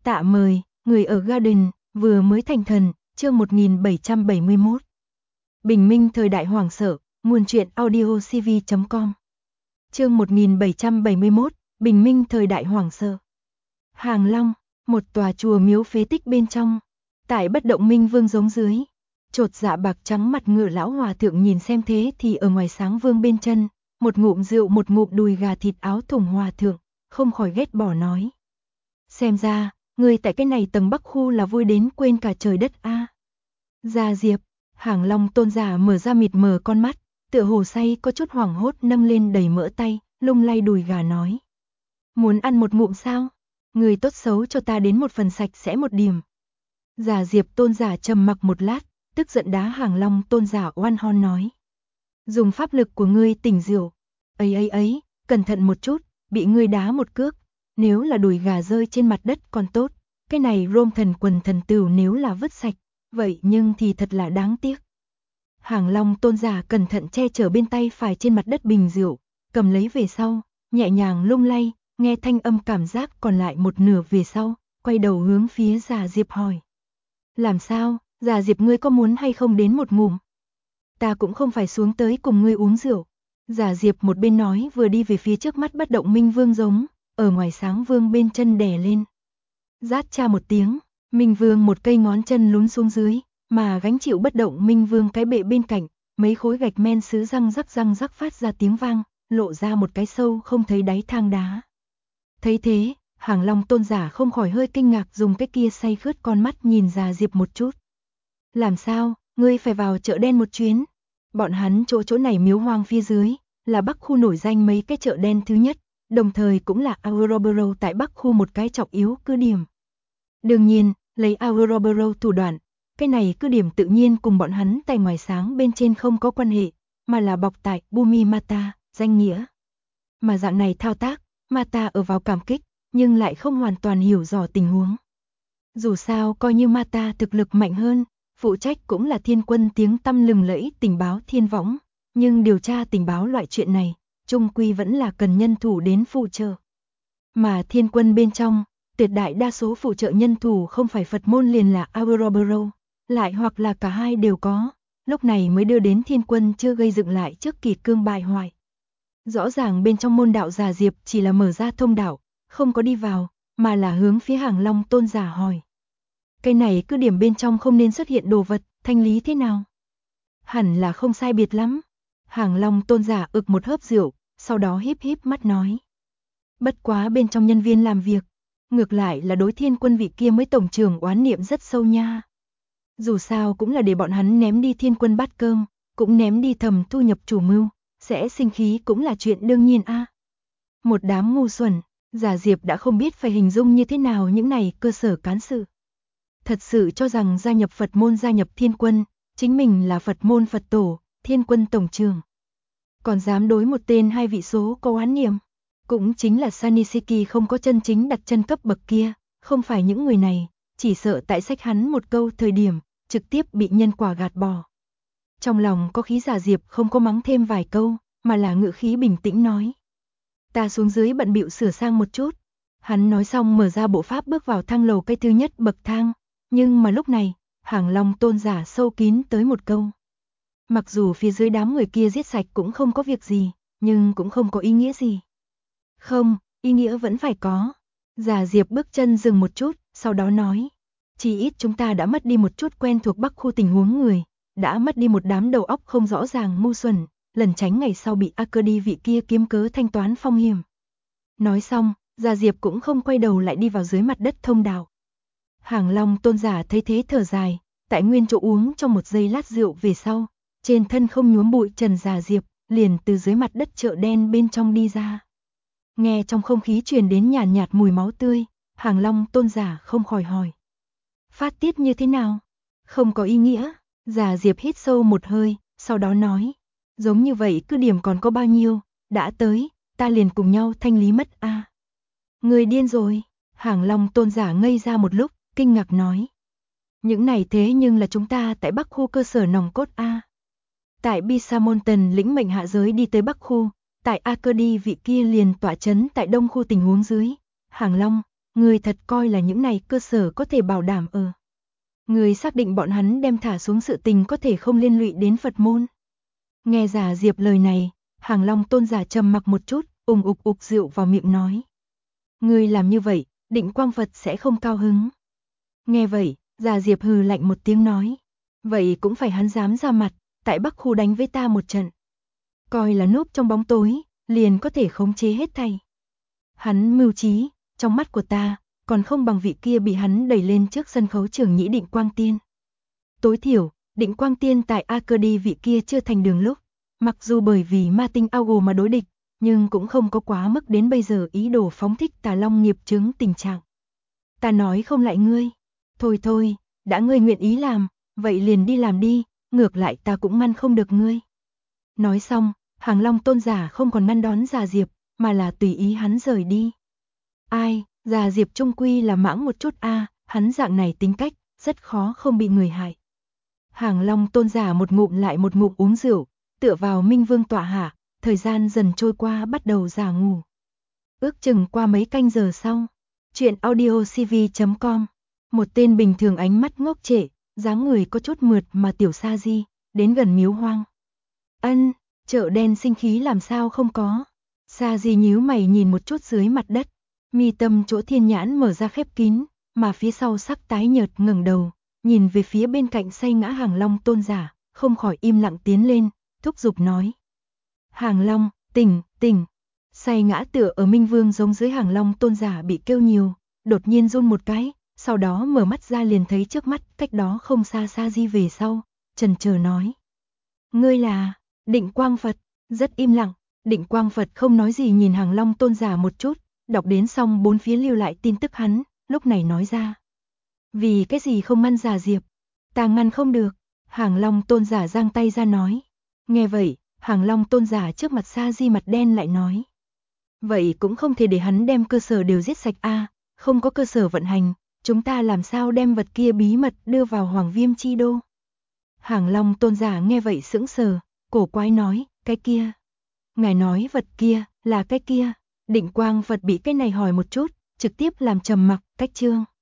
Tạ mời, người ở Garden, vừa mới thành thần, chương 1771. Bình minh thời đại hoảng sợ, nguồn truyện audiocv.com. Chương 1771, Bình minh thời đại hoảng sợ. Hàng Long, một tòa chùa miếu phế tích bên trong, tại Bất Động Minh Vương giống dưới. Chột dạ bạc trắng mặt ngựa lão hòa thượng nhìn xem thế thì ở ngoài Sáng Vương bên chân, một ngụm rượu một ngụm đùi gà thịt áo thùng hòa thượng, không khỏi ghét bỏ nói. Xem ra, người tại cái này tầng Bắc khu là vui đến quên cả trời đất a. Gia Diệp, Hàng Long tôn giả mở ra mịt mờ con mắt, tựa hồ say có chút hoảng hốt nâng lên đầy mỡ tay, lung lay đùi gà nói. Muốn ăn một ngụm sao? Người tốt xấu cho ta đến một phần sạch sẽ một điểm. Gia Diệp tôn giả trầm mặc một lát, tức giận đá Hàng Long tôn giả oan hon nói. Dùng pháp lực của ngươi tỉnh rượu. Ấy, cẩn thận một chút, bị ngươi đá một cước. Nếu là đùi gà rơi trên mặt đất còn tốt, cái này rôm thần quần thần tửu nếu là vứt sạch, vậy nhưng thì thật là đáng tiếc. Hàng Long tôn giả cẩn thận che chở bên tay phải trên mặt đất bình rượu, cầm lấy về sau, nhẹ nhàng lung lay, nghe thanh âm cảm giác còn lại một nửa về sau, quay đầu hướng phía Gia Diệp hỏi. Làm sao, Gia Diệp ngươi có muốn hay không đến một ngụm? Ta cũng không phải xuống tới cùng ngươi uống rượu. Gia Diệp một bên nói vừa đi về phía trước mắt Bất Động Minh Vương giống, ở ngoài Sáng Vương bên chân đè lên. Rát cha một tiếng, Minh Vương một cây ngón chân lún xuống dưới, mà gánh chịu Bất Động Minh Vương cái bệ bên cạnh, mấy khối gạch men sứ răng rắc phát ra tiếng vang, lộ ra một cái sâu không thấy đáy thang đá. Thấy thế, Hàng Long tôn giả không khỏi hơi kinh ngạc dùng cái kia say khướt con mắt nhìn Gia Diệp một chút. Làm sao, ngươi phải vào chợ đen một chuyến? Bọn hắn chỗ này miếu hoang phía dưới, là Bắc khu nổi danh mấy cái chợ đen thứ nhất, đồng thời cũng là Auroboro tại Bắc khu một cái trọng yếu cứ điểm. Đương nhiên, lấy Auroboro thủ đoạn, cái này cứ điểm tự nhiên cùng bọn hắn tại ngoài Sáng bên trên không có quan hệ, mà là bọc tại Bumi Mata, danh nghĩa. Mà dạng này thao tác, Mata ở vào cảm kích, nhưng lại không hoàn toàn hiểu rõ tình huống. Dù sao coi như Mata thực lực mạnh hơn, phụ trách cũng là Thiên Quân tiếng tăm lừng lẫy tình báo thiên võng, nhưng điều tra tình báo loại chuyện này, chung quy vẫn là cần nhân thủ đến phụ trợ. Mà Thiên Quân bên trong, tuyệt đại đa số phụ trợ nhân thủ không phải Phật môn liền là Auroboro, lại hoặc là cả hai đều có, lúc này mới đưa đến Thiên Quân chưa gây dựng lại trước kỳ cương bại hoại. Rõ ràng bên trong môn đạo Gia Diệp chỉ là mở ra thông đạo, không có đi vào, mà là hướng phía Hàng Long tôn giả hỏi. Cái này cứ điểm bên trong không nên xuất hiện đồ vật, thanh lý thế nào? Hẳn là không sai biệt lắm. Hàng Long tôn giả ực một hớp rượu, sau đó híp mắt nói. Bất quá bên trong nhân viên làm việc, ngược lại là đối Thiên Quân vị kia mới tổng trưởng oán niệm rất sâu nha. Dù sao cũng là để bọn hắn ném đi Thiên Quân bát cơm, cũng ném đi thầm thu nhập chủ mưu, sẽ sinh khí cũng là chuyện đương nhiên a. Một đám ngu xuẩn, Gia Diệp đã không biết phải hình dung như thế nào những này cơ sở cán sự. Thật sự cho rằng gia nhập Phật môn gia nhập Thiên Quân, chính mình là Phật môn Phật tổ, Thiên Quân tổng trưởng. Còn dám đối một tên hai vị số có oán niệm, cũng chính là Sanisiki không có chân chính đặt chân cấp bậc kia, không phải những người này, chỉ sợ tại sách hắn một câu thời điểm, trực tiếp bị nhân quả gạt bỏ. Trong lòng có khí Gia Diệp không có mắng thêm vài câu, mà là ngữ khí bình tĩnh nói. Ta xuống dưới bận bịu sửa sang một chút. Hắn nói xong mở ra bộ pháp bước vào thang lầu cái thứ nhất bậc thang, nhưng mà lúc này, Hàng Long tôn giả sâu kín tới một câu. Mặc dù phía dưới đám người kia giết sạch cũng không có việc gì, nhưng cũng không có ý nghĩa gì. Không, ý nghĩa vẫn phải có. Gia Diệp bước chân dừng một chút, sau đó nói. Chỉ ít chúng ta đã mất đi một chút quen thuộc Bắc khu tình huống người, đã mất đi một đám đầu óc không rõ ràng ngu xuẩn, lần tránh ngày sau bị Akedi vị kia kiếm cớ thanh toán phong hiểm. Nói xong, Gia Diệp cũng không quay đầu lại đi vào dưới mặt đất thông đạo. Hàng Long tôn giả thấy thế thở dài, tại nguyên chỗ uống trong một giây lát rượu về sau, trên thân không nhuốm bụi trần Gia Diệp, liền từ dưới mặt đất chợ đen bên trong đi ra. Nghe trong không khí truyền đến nhàn nhạt mùi máu tươi, Hàng Long tôn giả không khỏi hỏi. Phát tiết như thế nào? Không có ý nghĩa. Gia Diệp hít sâu một hơi, sau đó nói. Giống như vậy cứ điểm còn có bao nhiêu, đã tới, ta liền cùng nhau thanh lý mất a. Người điên rồi. Hàng Long tôn giả ngây ra một lúc, kinh ngạc nói. Những này thế nhưng là chúng ta tại Bắc khu cơ sở nòng cốt a. Tại Bisamonten lĩnh mệnh hạ giới đi tới Bắc khu, tại Akedi vị kia liền tọa chấn tại Đông khu tình huống dưới. Hàng Long, Người thật coi là những này cơ sở có thể bảo đảm Người xác định bọn hắn đem thả xuống sự tình có thể không liên lụy đến Phật môn. Nghe Giả Diệp lời này, Hàng Long tôn giả trầm mặc một chút, ục rượu vào miệng nói. Người làm như vậy, Định Quang Phật sẽ không cao hứng. Nghe vậy, Giả Diệp hừ lạnh một tiếng nói. Vậy cũng phải hắn dám ra mặt, tại Bắc Khu đánh với ta một trận. Coi là núp trong bóng tối, liền có thể khống chế hết thảy. Hắn mưu trí, trong mắt của ta, còn không bằng vị kia bị hắn đẩy lên trước sân khấu trưởng nhĩ Định Quang Tiên. Tối thiểu, Định Quang Tiên tại A Cơ Đi vị kia chưa thành đường lúc, mặc dù bởi vì ma tinh ao gồ mà đối địch, nhưng cũng không có quá mức đến bây giờ ý đồ phóng thích Tà Long nghiệp chướng tình trạng. Ta nói không lại ngươi. Thôi, đã ngươi nguyện ý làm, vậy liền đi làm đi, ngược lại ta cũng ngăn không được ngươi. Nói xong, Hàng Long tôn giả không còn ngăn đón Giả Diệp, mà là tùy ý hắn rời đi. Ai, Giả Diệp trung quy là mãng một chút hắn dạng này tính cách, rất khó không bị người hại. Hàng Long tôn giả một ngụm lại một ngụm uống rượu, tựa vào Minh Vương tọa hạ, thời gian dần trôi qua bắt đầu giả ngủ. Ước chừng qua mấy canh giờ sau, chuyện audiocv.com, một tên bình thường ánh mắt ngốc trệ, dáng người có chút mượt mà tiểu sa di, đến gần miếu hoang. Ân, chợ đen sinh khí làm sao không có. Sa di nhíu mày nhìn một chút dưới mặt đất, mi tâm chỗ thiên nhãn mở ra khép kín, mà phía sau sắc tái nhợt ngẩng đầu, nhìn về phía bên cạnh say ngã Hàng Long tôn giả, không khỏi im lặng tiến lên, thúc giục nói. Hàng Long, tỉnh. Say ngã tựa ở Minh Vương giống dưới Hàng Long tôn giả bị kêu nhiều, đột nhiên run một cái, sau đó mở mắt ra liền thấy trước mắt cách đó không xa Sa di về sau, chần chờ nói. Ngươi là Định Quang Phật, rất im lặng, Định Quang Phật không nói gì nhìn Hàng Long tôn giả một chút, đọc đến xong bốn phía lưu lại tin tức hắn, lúc này nói ra. Vì cái gì không ngăn Giả Diệp? Ta ngăn không được, Hàng Long tôn giả giang tay ra nói. Nghe vậy, Hàng Long tôn giả trước mặt Sa di mặt đen lại nói. Vậy cũng không thể để hắn đem cơ sở đều giết sạch không có cơ sở vận hành, chúng ta làm sao đem vật kia bí mật đưa vào Hoàng Viêm chi đô? Hàng Long tôn giả nghe vậy sững sờ, cổ quái nói, cái kia. Ngài nói vật kia, là cái kia. Định Quang Phật bị cái này hỏi một chút, trực tiếp làm trầm mặc, cách chương.